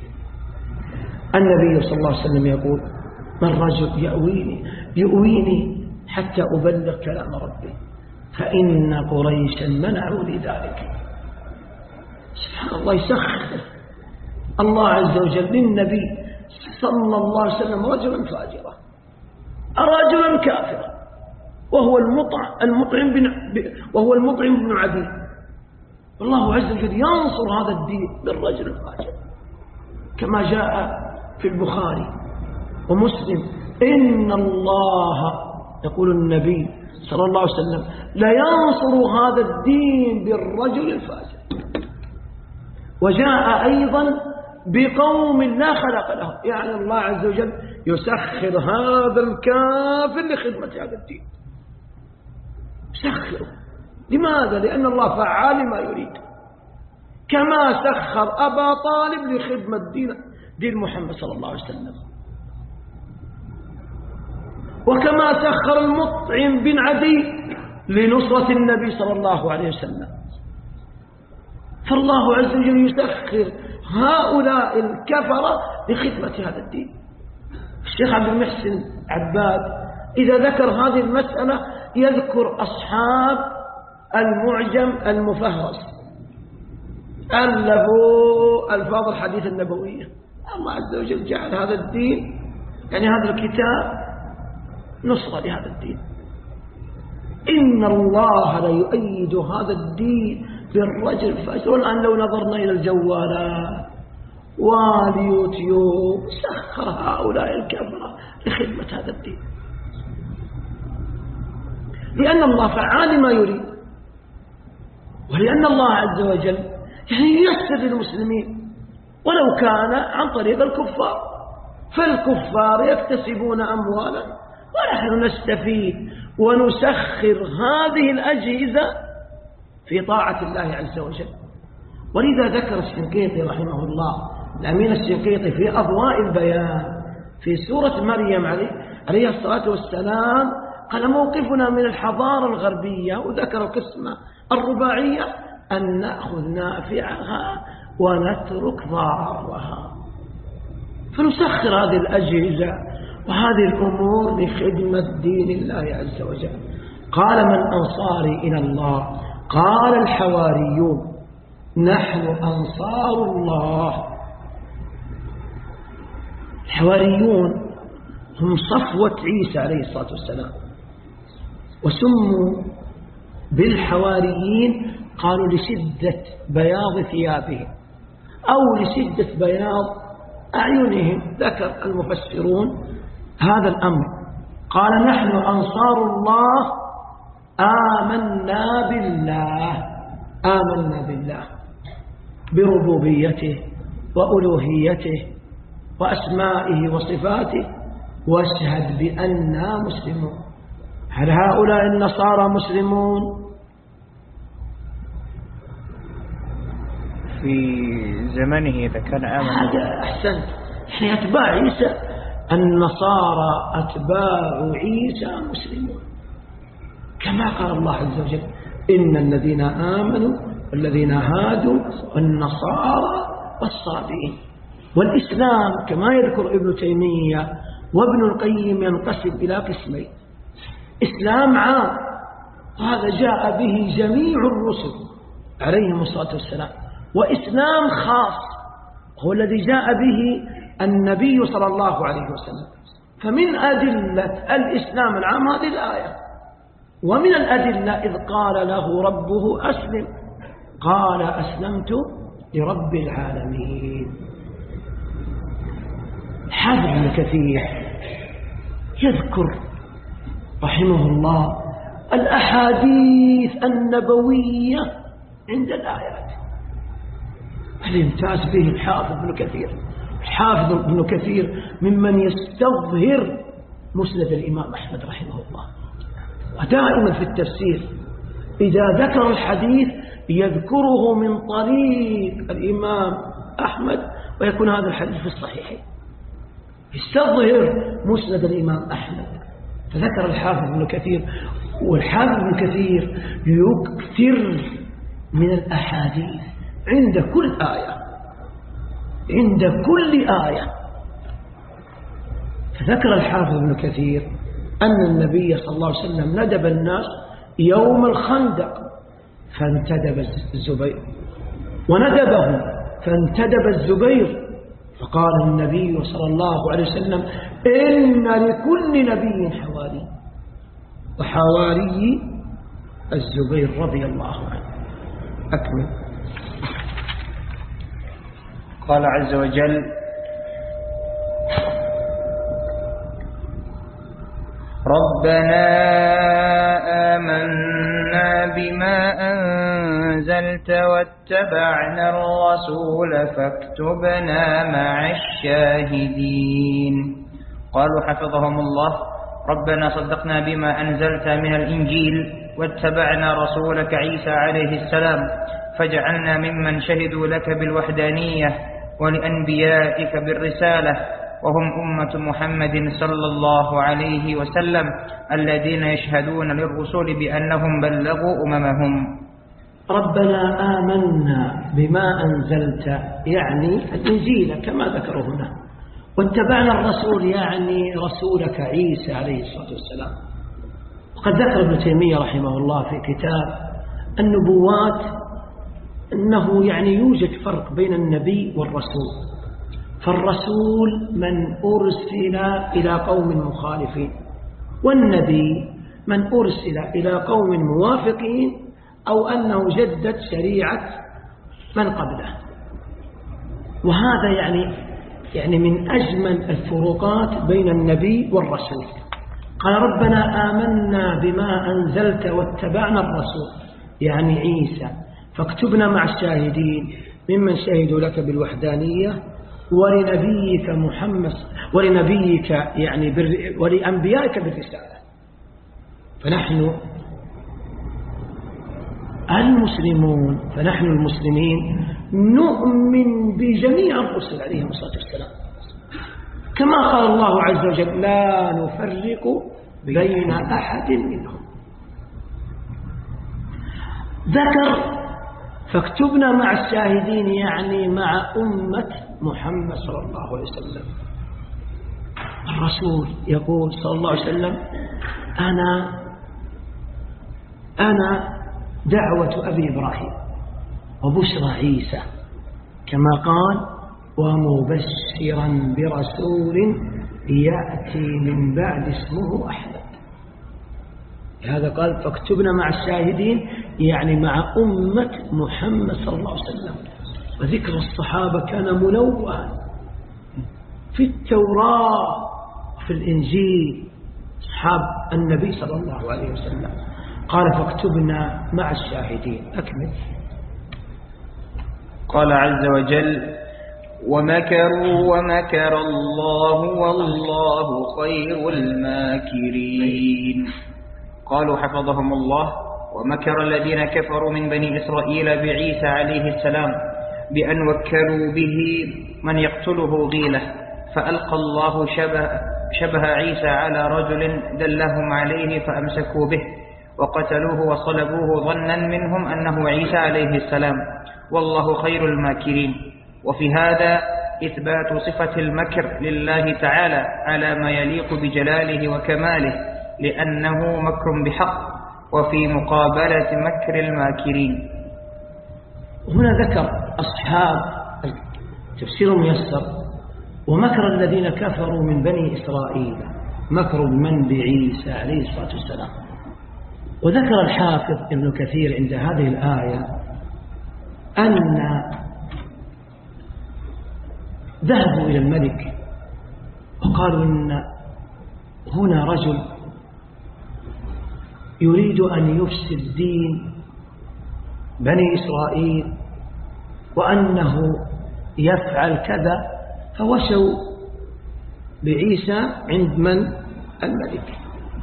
النبي صلى الله عليه وسلم يقول: من رجل يؤويني يؤويني حتى أبلغ كلام ربي، فإن قريشا منعوا لي ذلك. سبحان الله، يسخر الله عز وجل للنبي صلى الله عليه وسلم رجلا فاجرا، رجلا كافرا، وهو المطعم المطعم بن وهو المطعم بن عدي. والله عز وجل ينصر هذا الدين بالرجل الفاجر، كما جاء في البخاري ومسلم: إن الله، يقول النبي صلى الله عليه وسلم، لا ينصر هذا الدين بالرجل الفاجر. وجاء أيضا بقوم لا خلق لهم، يعني الله عز وجل يسخر هذا الكافر لخدمة هذا الدين، يسخره. لماذا؟ لأن الله فعال ما يريد، كما سخر أبا طالب لخدمة دين, دين محمد صلى الله عليه وسلم، وكما سخر المطعم بن عدي لنصرة النبي صلى الله عليه وسلم. فالله عز وجل يسخر هؤلاء الكفرة لخدمة هذا الدين. الشيخ عبد المحسن عباد إذا ذكر هذه المسألة يذكر أصحاب المعجم المفهرس ألفوا ألفاظ الحديث النبوية. الله عز وجل جعل هذا الدين، يعني هذا الكتاب، نصرة لهذا الدين. إن الله لا يؤيد هذا الدين بالرجل الفاجر. والآن لو نظرنا إلى الجوالات واليوتيوب، سخر هؤلاء الكفرة لخدمة هذا الدين، لأن الله فعال ما يريد، ولأن الله عز وجل يعني ييسر للمسلمين، ولو كان عن طريق الكفار، فالكفار يكتسبون أموالا ونحن نستفيد ونسخر هذه الأجهزة في طاعة الله عز وجل. ولذا ذكر الشنقيطي رحمه الله، الأمين الشنقيطي في أضواء البيان في سورة مريم عليه الصلاة والسلام، قال: موقفنا من الحضارة الغربية، وذكر القسمة الرباعية: أن نأخذ نافعها ونترك ضارها، فنسخر هذه الأجهزة وهذه الأمور لخدمة دين الله عز وجل. قال: من أنصاري إلى الله، قال الحواريون نحن أنصار الله. الحواريون هم صفوة عيسى عليه الصلاة والسلام، وسموا بالحواريين قالوا لشدة بياض ثيابهم أو لشدة بياض أعينهم. ذكر المفسرون هذا الأمر، قال نحن أنصار الله آمنا بالله، آمنا بالله بربوبيته وألوهيته وأسمائه وصفاته، واشهد بأننا مسلمون. هل هؤلاء النصارى مسلمون؟ في زمنه إذا كان آمن. هذا أحسن، إحنا أتباع عيسى. النصارى أتباع عيسى مسلمون، كما قال الله عز وجل إن الذين آمنوا والذين هادوا والنصارى والصابئين. والإسلام كما يذكر ابن تيمية وابن القيم ينقسم إلى قسمين: إسلام عام، هذا جاء به جميع الرسل عليهم الصلاة والسلام، وإسلام خاص هو الذي جاء به النبي صلى الله عليه وسلم. فمن أدلة الإسلام العام هذه الآية، ومن الأدلة إذ قال له ربه أسلم قال أسلمت لرب العالمين. حافظ ابن كثير يذكر رحمه الله الأحاديث النبوية عند الآيات. الامتاز به الحافظ ابن كثير. الحافظ ابن كثير ممن يستظهر مسند الإمام أحمد رحمه الله، ودائما في التفسير إذا ذكر الحديث يذكره من طريق الإمام أحمد، ويكون هذا الحديث في الصحيحين. يستظهر مسند الإمام أحمد، فذكر الحافظ ابن كثير. والحافظ ابن كثير يكثر من الأحاديث عند كل آية، عند كل آية. فذكر الحافظ ابن كثير أن النبي صلى الله عليه وسلم ندب الناس يوم الخندق فانتدب الزبير، وندبهم فانتدب الزبير، فقال النبي صلى الله عليه وسلم إن لكل نبي حواري، وحواري الزبير رضي الله عنه. أكمل. قال عز وجل ربنا آمنا بما أنزلت واتبعنا الرسول فاكتبنا مع الشاهدين. قالوا حفظهم الله ربنا صدقنا بما أنزلت من الإنجيل واتبعنا رسولك عيسى عليه السلام فاجعلنا ممن شهدوا لك بالوحدانية ولأنبيائك بالرسالة، وهم أمة محمد صلى الله عليه وسلم الذين يشهدون للرسل بأنهم بلغوا أممهم. ربنا آمنا بما أنزلت يعني الإنجيل كما ذكروا هنا، واتبعنا الرسول يعني رسولك عيسى عليه الصلاة والسلام. وقد ذكر ابن تيمية رحمه الله في كتاب النبوات أنه يعني يوجد فرق بين النبي والرسول. فالرسول من أرسل إلى قوم مخالفين، والنبي من أرسل إلى قوم موافقين أو أنه جدد شريعة من قبله. وهذا يعني يعني من أجمل الفروقات بين النبي والرسول. قال ربنا آمنا بما أنزلت واتبعنا الرسول يعني عيسى فاكتبنا مع الشاهدين ممن شهدوا لك بالوحدانية ولنبيك محمد ولنبيك يعني بر... ولأنبيائك بالرسالة. فنحن المسلمون فنحن المسلمين نؤمن بجميع الرسل عليهم الصلاة والسلام، كما قال الله عز وجل لا نفرق بين أحد منهم. ذكر فاكتبنا مع الشاهدين يعني مع أمة محمد صلى الله عليه وسلم. الرسول يقول صلى الله عليه وسلم أنا أنا دعوة أبي إبراهيم وبشرى عيسى كما قال ومبشرا برسول يأتي من بعد اسمه أحمد. هذا قال فاكتبنا مع الشاهدين، يعني مع أمة محمد صلى الله عليه وسلم. وذكر الصحابة كان منوعا في التوراة وفي الإنجيل، أصحاب النبي صلى الله عليه وسلم. قال فاكتبنا مع الشاهدين. أكمل. قال عز وجل ومكروا ومكر الله والله خير الماكرين. قالوا حفظهم الله ومكر الذين كفروا من بني إسرائيل بعيسى عليه السلام بأن وكلوا به من يقتله غيلة، فألقى الله شبه, شبه عيسى على رجل دلهم عليه فأمسكوا به وقتلوه وصلبوه ظنا منهم أنه عيسى عليه السلام، والله خير الماكرين. وفي هذا إثبات صفة المكر لله تعالى على ما يليق بجلاله وكماله، لأنه مكر بحق وفي مقابلة مكر الماكرين. هنا ذكر أصحاب تفسير ميسر ومكر الذين كفروا من بني إسرائيل، مكر من بعيسى عليه الصلاة والسلام. وذكر الحافظ ابن كثير عند هذه الآية أن ذهبوا إلى الملك وقالوا إن هنا رجل يريد أن يفسد دين بني إسرائيل وأنه يفعل كذا، فوشوا بعيسى عند من؟ الملك.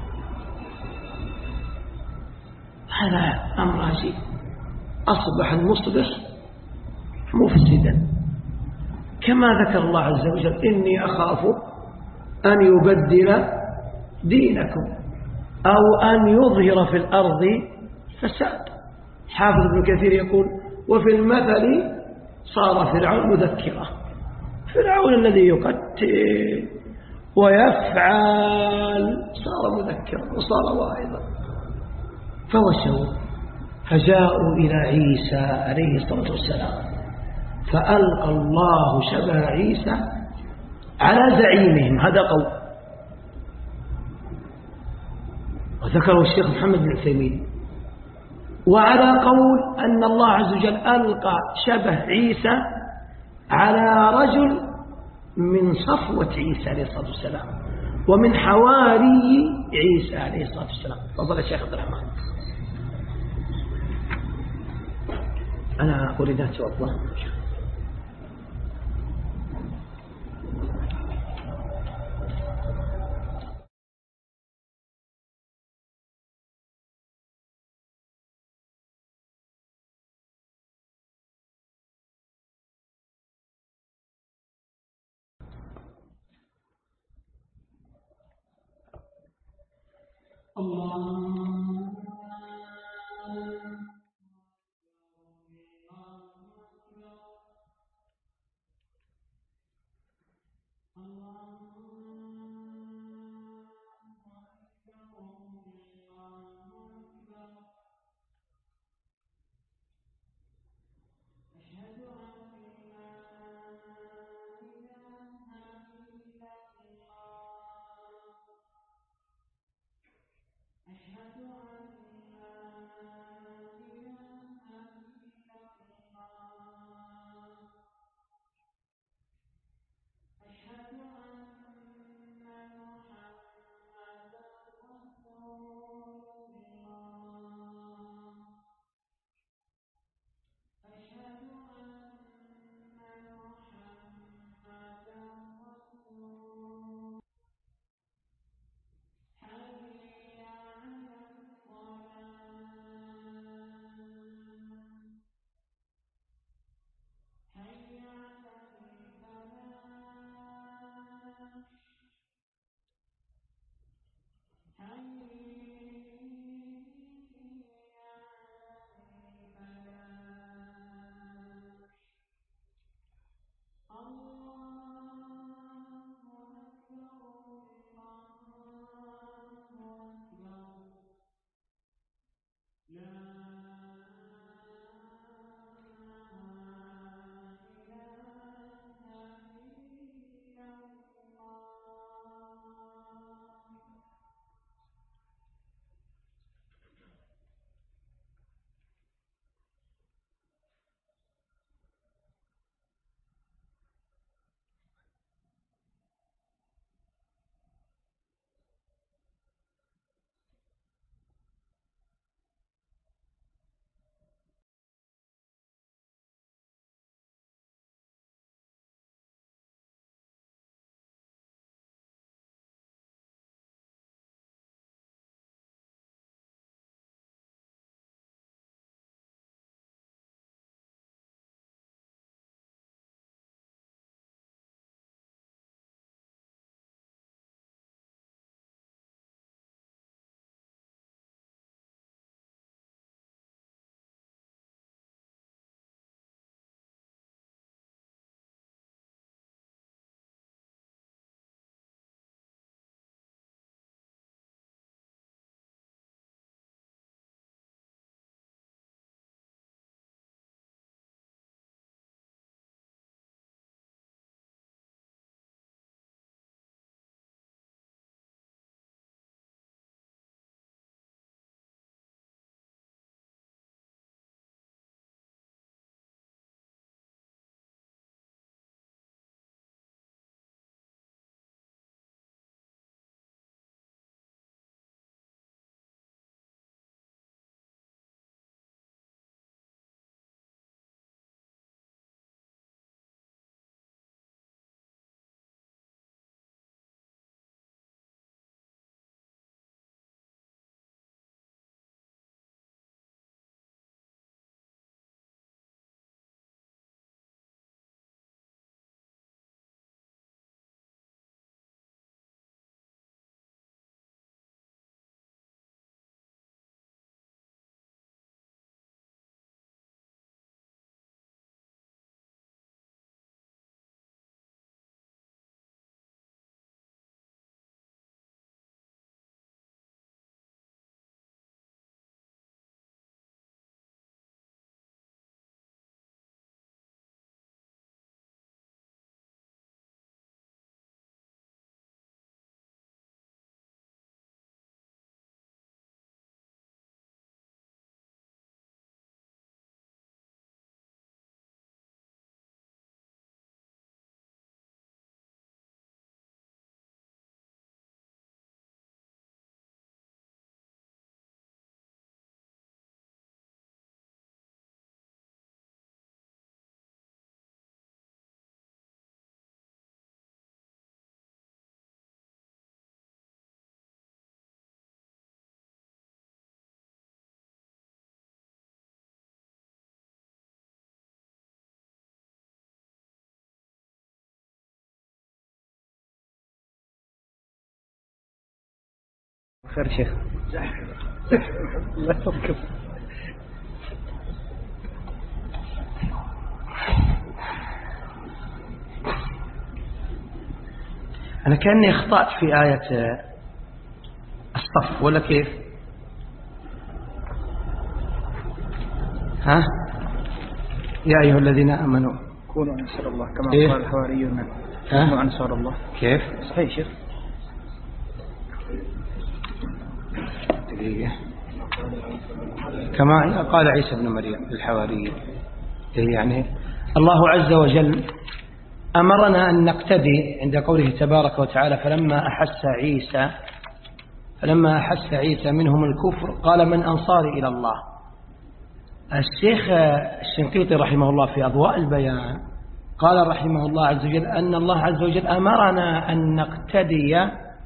هذا أمر عجيب، أصبح المصبح مفسدا، كما ذكر الله عز وجل إني أخاف أن يبدل دينكم أو أن يظهر في الأرض فساد. حافظ ابن كثير يقول وفي المثل صار فرعون مذكرا، فرعون الذي يقتل ويفعل صار مذكرا وصار واعظا. فوشوا فجاءوا إلى عيسى عليه الصلاة والسلام فألقى الله شبه عيسى على زعيمهم. هذا قول، وذكره الشيخ محمد بن عثيمين. وعلى قول أن الله عز وجل ألقى شبه عيسى على رجل من صفوة عيسى عليه الصلاة والسلام ومن حواري عيسى عليه الصلاة والسلام. تفضل الشيخ عبد الرحمن. أنا أريد أن أتوضأ. الله أشهد خير شيخ. لا تركب. أنا كأني أخطأت في آية الصف ولا كيف؟ ها؟ يا أيها الذين آمنوا كونوا أنصار الله كما إيه؟ قال الحواريون كونوا أنصار الله. كيف؟ صحيح شيخ. دقيقة. كما قال عيسى بن مريم للحواريين، يعني الله عز وجل أمرنا أن نقتدي عند قوله تبارك وتعالى فلما أحس عيسى فلما أحس عيسى منهم الكفر قال من أنصاري إلى الله. الشيخ الشنقيطي رحمه الله في أضواء البيان قال رحمه الله عز وجل أن الله عز وجل أمرنا أن نقتدي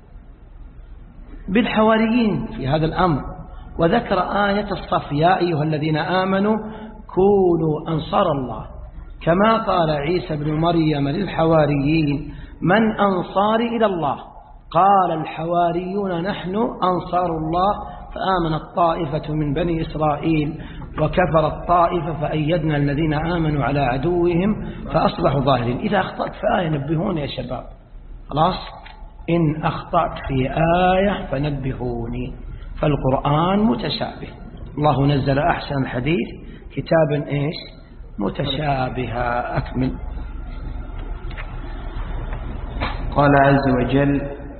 بالحواريين في هذا الأمر، وذكر آية الصف يا أيها الذين آمنوا كونوا أنصار الله، كما قال عيسى بن مريم للحواريين من أنصاري إلى الله؟ قال الحواريون نحن أنصار الله، فآمنت طائفة من بني إسرائيل وكفرت طائفة فأيدنا الذين آمنوا على عدوهم فأصبحوا ظاهرين. إذا أخطأت في آية نبهوني يا شباب، خلاص إن أخطأت في آية فنبهوني، فالقرآن متشابه. الله نزل أحسن الحديث كتابا إيش متشابها. أكمل. قال عز وجل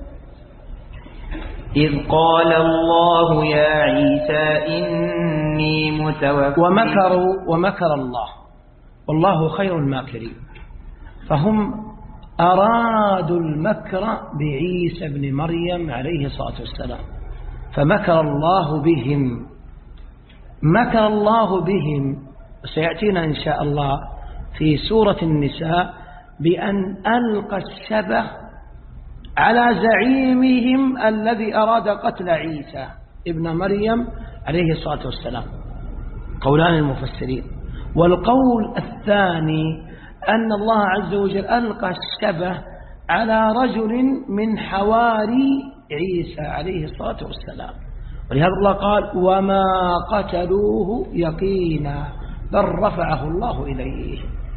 إذ قال الله يا عيسى إني متوفيك. ومكروا ومكر الله والله خير الماكرين، فهم أرادوا المكر بعيسى بن مريم عليه الصلاة والسلام، فمكر الله بهم مكر الله بهم سيأتينا إن شاء الله في سورة النساء بأن ألقى الشبه على زعيمهم الذي أراد قتل عيسى ابن مريم عليه الصلاة والسلام، قولان المفسرين. والقول الثاني أن الله عز وجل ألقى الشبه على رجل من حواري عيسى عليه الصلاة والسلام، ولهذا الله قال وما قتلوه يقينا بل رفعه الله إليه.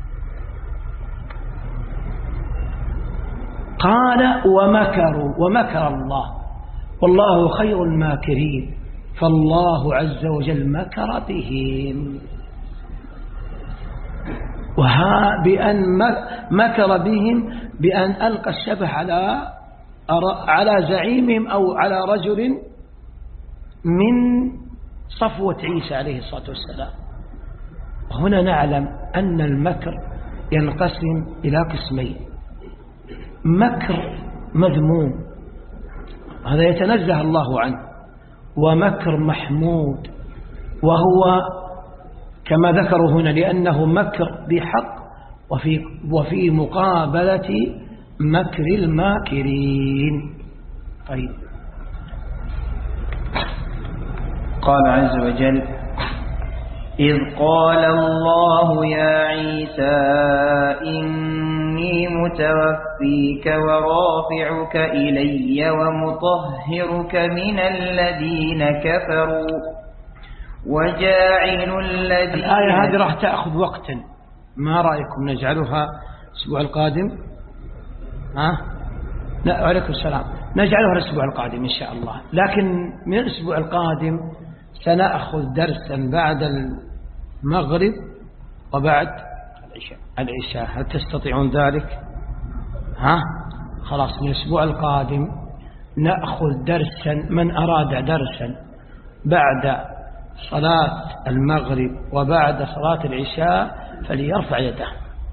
قال ومكروا ومكر الله والله خير الماكرين، فالله عز وجل مكر بهم، وها بأن مكر بهم بأن ألقى الشبه على على زعيمهم أو على رجل من صفوة عيسى عليه الصلاة والسلام. هنا نعلم أن المكر ينقسم إلى قسمين: مكر مذموم هذا يتنزه الله عنه، ومكر محمود وهو كما ذكروا هنا لأنه مكر بحق وفي, وفي مقابلة مكر الماكرين. طيب. قال عز وجل إذ قال الله يا عيسى إني متوفيك ورافعك إلي ومطهرك من الذين كفروا وجاعل الذين. الآية هذه راح تأخذ وقتا، ما رأيكم نجعلها الأسبوع القادم؟ ها؟ لا عليكم السلام، نجعلها الأسبوع القادم إن شاء الله، لكن من الأسبوع القادم سنأخذ درسا بعد المغرب وبعد العشاء. هل تستطيعون ذلك؟ ها؟ خلاص من الأسبوع القادم نأخذ درسا، من أراد درسا بعد صلاة المغرب وبعد صلاة العشاء فليرفع يده.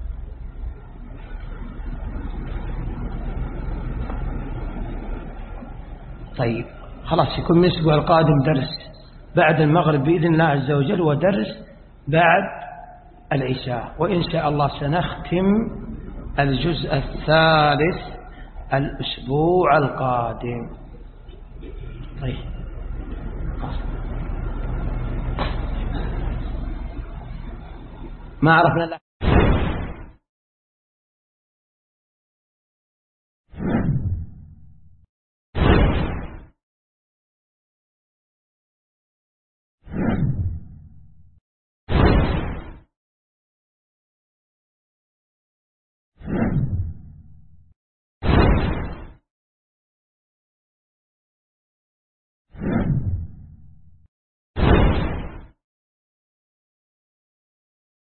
طيب خلاص يكون من الأسبوع القادم درس بعد المغرب بإذن الله عز وجل ودرس بعد العشاء، وإن شاء الله سنختم الجزء الثالث الأسبوع القادم. طيب ما عرفنا